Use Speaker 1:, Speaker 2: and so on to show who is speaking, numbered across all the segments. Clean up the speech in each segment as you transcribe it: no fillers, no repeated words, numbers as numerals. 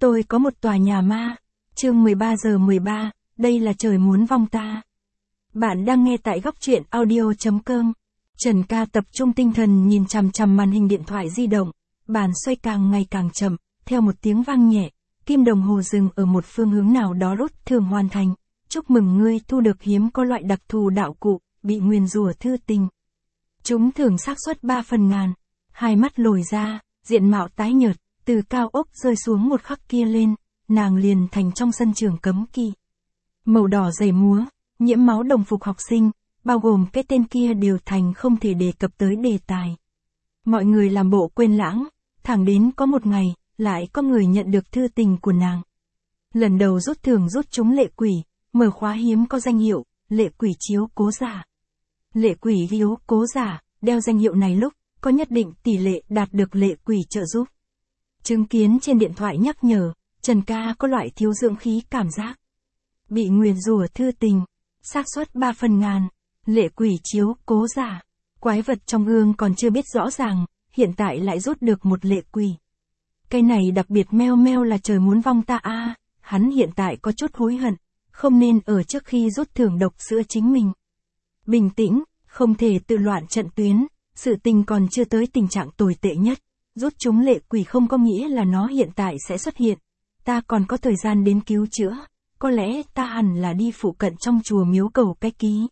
Speaker 1: Tôi có một tòa nhà ma. Chương 13:13, đây là trời muốn vong ta. Bạn đang nghe tại góc truyện audio.com. Trần Ca tập trung tinh thần nhìn chằm chằm màn hình điện thoại di động, bàn xoay càng ngày càng chậm, theo một tiếng vang nhẹ, kim đồng hồ dừng ở một phương hướng nào đó rút thường hoàn thành. Chúc mừng ngươi thu được hiếm có loại đặc thù đạo cụ, bị nguyền rủa thư tình. Chúng thường xác suất 3 phần ngàn. Hai mắt lồi ra, diện mạo tái nhợt, từ cao ốc rơi xuống một khắc kia lên, nàng liền thành trong sân trường cấm kỵ. Màu đỏ dày múa, nhiễm máu đồng phục học sinh, bao gồm cái tên kia đều thành không thể đề cập tới đề tài. Mọi người làm bộ quên lãng, thẳng đến có một ngày, lại có người nhận được thư tình của nàng. Lần đầu rút thưởng rút trúng lệ quỷ, mở khóa hiếm có danh hiệu, lệ quỷ chiếu cố giả. Lệ quỷ chiếu cố giả, đeo danh hiệu này lúc, có nhất định tỷ lệ đạt được lệ quỷ trợ giúp. Chứng kiến trên điện thoại nhắc nhở, Trần Ca có loại thiếu dưỡng khí cảm giác. Bị nguyền rủa thư tình, xác suất 3 phần ngàn, lệ quỷ chiếu cố giả. Quái vật trong gương còn chưa biết rõ ràng, hiện tại lại rút được một lệ quỷ. Cái này đặc biệt meo meo là trời muốn vong ta a. Hắn hiện tại có chút hối hận, không nên ở trước khi rút thưởng độc sữa chính mình. Bình tĩnh, không thể tự loạn trận tuyến, sự tình còn chưa tới tình trạng tồi tệ nhất. Rút trúng lệ quỷ không có nghĩa là nó hiện tại sẽ xuất hiện. Ta còn có thời gian đến cứu chữa, có lẽ ta hẳn là đi phụ cận trong chùa miếu cầu cái ký.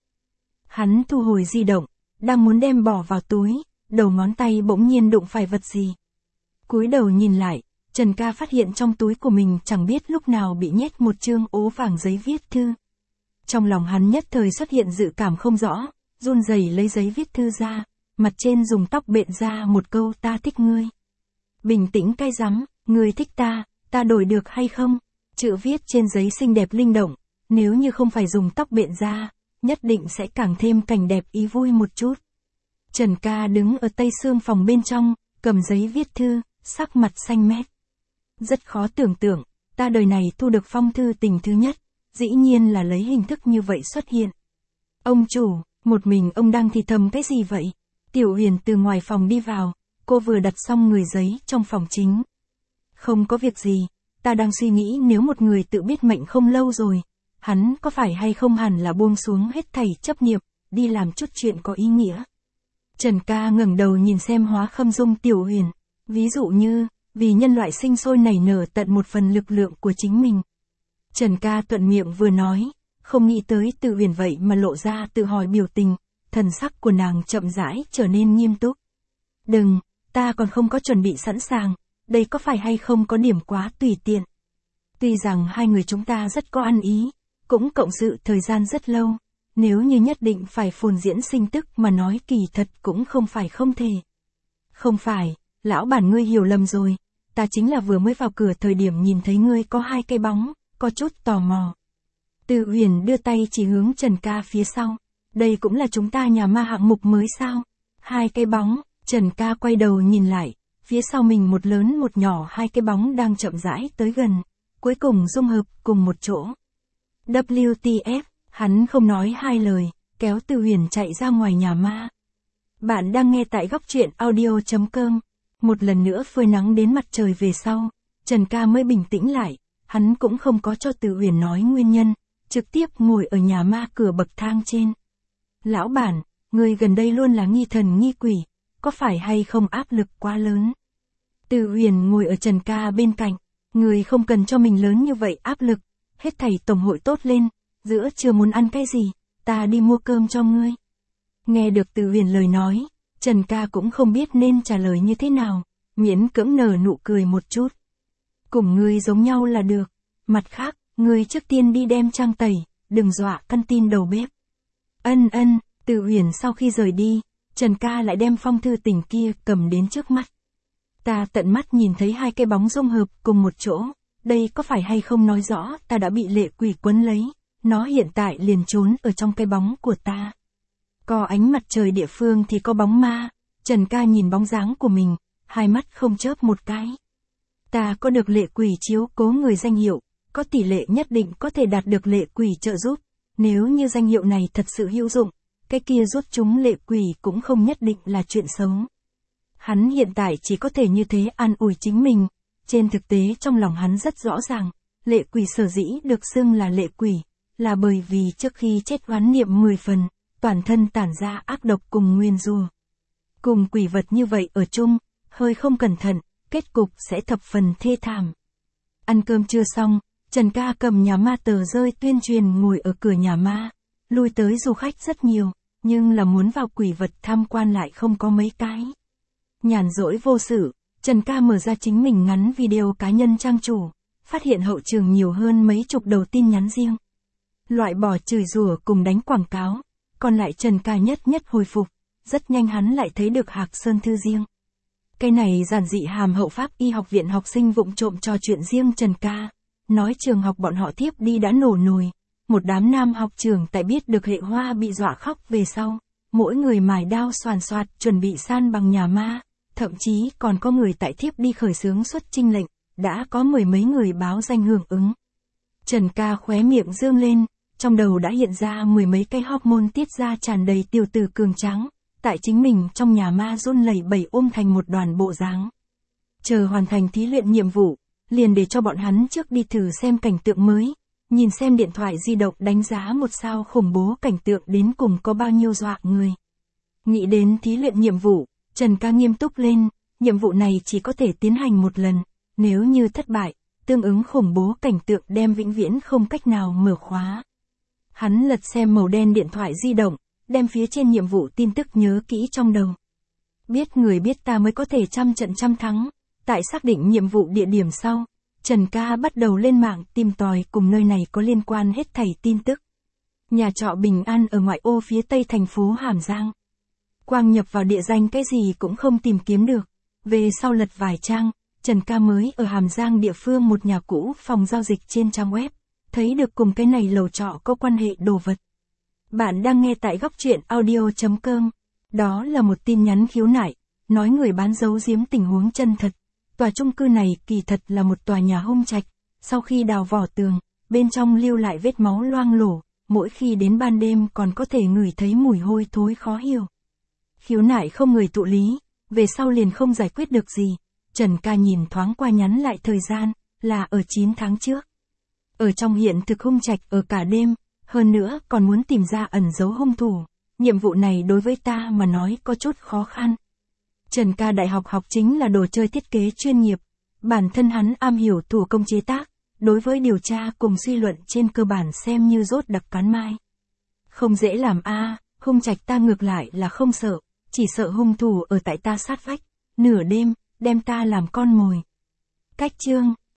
Speaker 1: Hắn thu hồi di động, đang muốn đem bỏ vào túi, đầu ngón tay bỗng nhiên đụng phải vật gì. Cúi đầu nhìn lại, Trần Ca phát hiện trong túi của mình chẳng biết lúc nào bị nhét một chương ố vàng giấy viết thư. Trong lòng hắn nhất thời xuất hiện dự cảm không rõ, run rẩy lấy giấy viết thư ra, mặt trên dùng tóc bện ra một câu ta thích ngươi. Bình tĩnh cay rắm, ngươi thích ta đổi được hay không? Chữ viết trên giấy xinh đẹp linh động, nếu như không phải dùng tóc bện ra, nhất định sẽ càng thêm cảnh đẹp ý vui một chút. Trần Ca đứng ở tây xương phòng bên trong, cầm giấy viết thư, sắc mặt xanh mét. Rất khó tưởng tượng, ta đời này thu được phong thư tình thứ nhất, dĩ nhiên là lấy hình thức như vậy xuất hiện. Ông chủ, một mình ông đang thì thầm cái gì vậy? Tiểu Huyền từ ngoài phòng đi vào, cô vừa đặt xong người giấy trong phòng chính. Không có việc gì, ta đang suy nghĩ nếu một người tự biết mệnh không lâu rồi, hắn có phải hay không hẳn là buông xuống hết thảy chấp niệm, đi làm chút chuyện có ý nghĩa. Trần Ca ngẩng đầu nhìn xem Hóa Khâm Dung Tiểu Huyền, ví dụ như, vì nhân loại sinh sôi nảy nở tận một phần lực lượng của chính mình. Trần Ca thuận miệng vừa nói, không nghĩ tới Tiểu Huyền vậy mà lộ ra tự hỏi biểu tình, thần sắc của nàng chậm rãi trở nên nghiêm túc. Đừng, ta còn không có chuẩn bị sẵn sàng, đây có phải hay không có điểm quá tùy tiện. Tuy rằng hai người chúng ta rất có ăn ý, cũng cộng sự thời gian rất lâu, nếu như nhất định phải phồn diễn sinh tức mà nói kỳ thật cũng không phải không thể. Không phải, lão bản ngươi hiểu lầm rồi, ta chính là vừa mới vào cửa thời điểm nhìn thấy ngươi có hai cái bóng, có chút tò mò. Từ Huyền đưa tay chỉ hướng Trần Ca phía sau, đây cũng là chúng ta nhà ma hạng mục mới sao? Hai cái bóng, Trần Ca quay đầu nhìn lại, phía sau mình một lớn một nhỏ hai cái bóng đang chậm rãi tới gần, cuối cùng dung hợp cùng một chỗ. WTF, hắn không nói hai lời, kéo Từ Huyền chạy ra ngoài nhà ma. Bạn đang nghe tại góc truyện audio.com. Một lần nữa phơi nắng đến mặt trời về sau, Trần Ca mới bình tĩnh lại, hắn cũng không có cho Từ Huyền nói nguyên nhân, trực tiếp ngồi ở nhà ma cửa bậc thang trên. Lão bản, người gần đây luôn là nghi thần nghi quỷ, có phải hay không áp lực quá lớn? Từ Huyền ngồi ở Trần Ca bên cạnh, người không cần cho mình lớn như vậy áp lực, hết thảy tổng hội tốt lên, giữa trưa muốn ăn cái gì, ta đi mua cơm cho ngươi. Nghe được Từ Huyền lời nói, Trần Ca cũng không biết nên trả lời như thế nào, miễn cưỡng nở nụ cười một chút. Cùng ngươi giống nhau là được, mặt khác, ngươi trước tiên đi đem trang tẩy, đừng dọa căn tin đầu bếp. Ân, Từ Huyền sau khi rời đi, Trần Ca lại đem phong thư tình kia cầm đến trước mắt. Ta tận mắt nhìn thấy hai cái bóng dung hợp cùng một chỗ, đây có phải hay không nói rõ ta đã bị lệ quỷ quấn lấy, nó hiện tại liền trốn ở trong cái bóng của ta. Có ánh mặt trời địa phương thì có bóng ma, Trần Ca nhìn bóng dáng của mình, hai mắt không chớp một cái. Ta có được lệ quỷ chiếu cố người danh hiệu, có tỷ lệ nhất định có thể đạt được lệ quỷ trợ giúp, nếu như danh hiệu này thật sự hữu dụng, cái kia rút chúng lệ quỷ cũng không nhất định là chuyện xấu. Hắn hiện tại chỉ có thể như thế an ủi chính mình, Trên thực tế trong lòng hắn rất rõ ràng, lệ quỷ sở dĩ được xưng là lệ quỷ, là bởi vì trước khi chết oán niệm 10 phần, toàn thân tản ra ác độc cùng nguyên rủa. Cùng quỷ vật như vậy ở chung, hơi không cẩn thận, kết cục sẽ thập phần thê thảm. Ăn cơm trưa xong, Trần Ca cầm nhà ma tờ rơi tuyên truyền ngồi ở cửa nhà ma, lui tới du khách rất nhiều, nhưng là muốn vào quỷ vật tham quan lại không có mấy cái. Nhàn rỗi vô sự, Trần Ca mở ra chính mình ngắn video cá nhân trang chủ, phát hiện hậu trường nhiều hơn mấy chục đầu tin nhắn riêng. Loại bỏ chửi rủa cùng đánh quảng cáo, còn lại Trần Ca nhất hồi phục, rất nhanh hắn lại thấy được Hạc Sơn thư riêng. Cái này giản dị hàm hậu Pháp Y học viện học sinh vụng trộm trò chuyện riêng Trần Ca, nói trường học bọn họ thiếp đi đã nổ nồi, một đám nam học trưởng tại biết được Hệ Hoa bị dọa khóc về sau, mỗi người mài đao xoàn xoạt chuẩn bị san bằng nhà ma, thậm chí còn có người tại thiếp đi khởi xướng xuất chinh lệnh, đã có mười mấy người báo danh hưởng ứng. Trần Ca khóe miệng dương lên, trong đầu đã hiện ra mười mấy cái hormone tiết ra tràn đầy tiểu tử cường tráng, tại chính mình trong nhà ma run lẩy bẩy ôm thành một đoàn bộ dáng. Chờ hoàn thành thí luyện nhiệm vụ, liền để cho bọn hắn trước đi thử xem cảnh tượng mới, nhìn xem điện thoại di động đánh giá một sao khủng bố cảnh tượng đến cùng có bao nhiêu dọa người. Nghĩ đến thí luyện nhiệm vụ, Trần Ca nghiêm túc lên, nhiệm vụ này chỉ có thể tiến hành một lần, nếu như thất bại, tương ứng khủng bố cảnh tượng đem vĩnh viễn không cách nào mở khóa. Hắn lật xem màu đen điện thoại di động, đem phía trên nhiệm vụ tin tức nhớ kỹ trong đầu. Biết người biết ta mới có thể trăm trận trăm thắng, tại xác định nhiệm vụ địa điểm sau, Trần Ca bắt đầu lên mạng tìm tòi cùng nơi này có liên quan hết thảy tin tức. Nhà trọ Bình An ở ngoại ô phía tây thành phố Hàm Giang. Quang nhập vào địa danh cái gì cũng không tìm kiếm được, về sau lật vài trang, Trần Ca mới ở Hàm Giang địa phương một nhà cũ phòng giao dịch trên trang web, thấy được cùng cái này lầu trọ có quan hệ đồ vật. Bạn đang nghe tại góc truyện audio.com. Đó là một tin nhắn khiếu nại, nói người bán giấu giếm tình huống chân thật. Tòa chung cư này kỳ thật là một tòa nhà hung trạch, sau khi đào vỏ tường, bên trong lưu lại vết máu loang lổ, mỗi khi đến ban đêm còn có thể ngửi thấy mùi hôi thối khó hiểu. Khiếu nại không người thụ lý, về sau liền không giải quyết được gì. Trần Ca nhìn thoáng qua nhắn lại thời gian, là ở 9 tháng trước. Ở trong hiện thực hung trạch ở cả đêm, hơn nữa còn muốn tìm ra ẩn dấu hung thủ. Nhiệm vụ này đối với ta mà nói có chút khó khăn. Trần Ca đại học học chính là đồ chơi thiết kế chuyên nghiệp. Bản thân hắn am hiểu thủ công chế tác, đối với điều tra cùng suy luận trên cơ bản xem như rốt đặc cán mai. Không dễ làm hung trạch ta ngược lại là không sợ, chỉ sợ hung thủ ở tại ta sát vách, nửa đêm, đem ta làm con mồi. Cách chương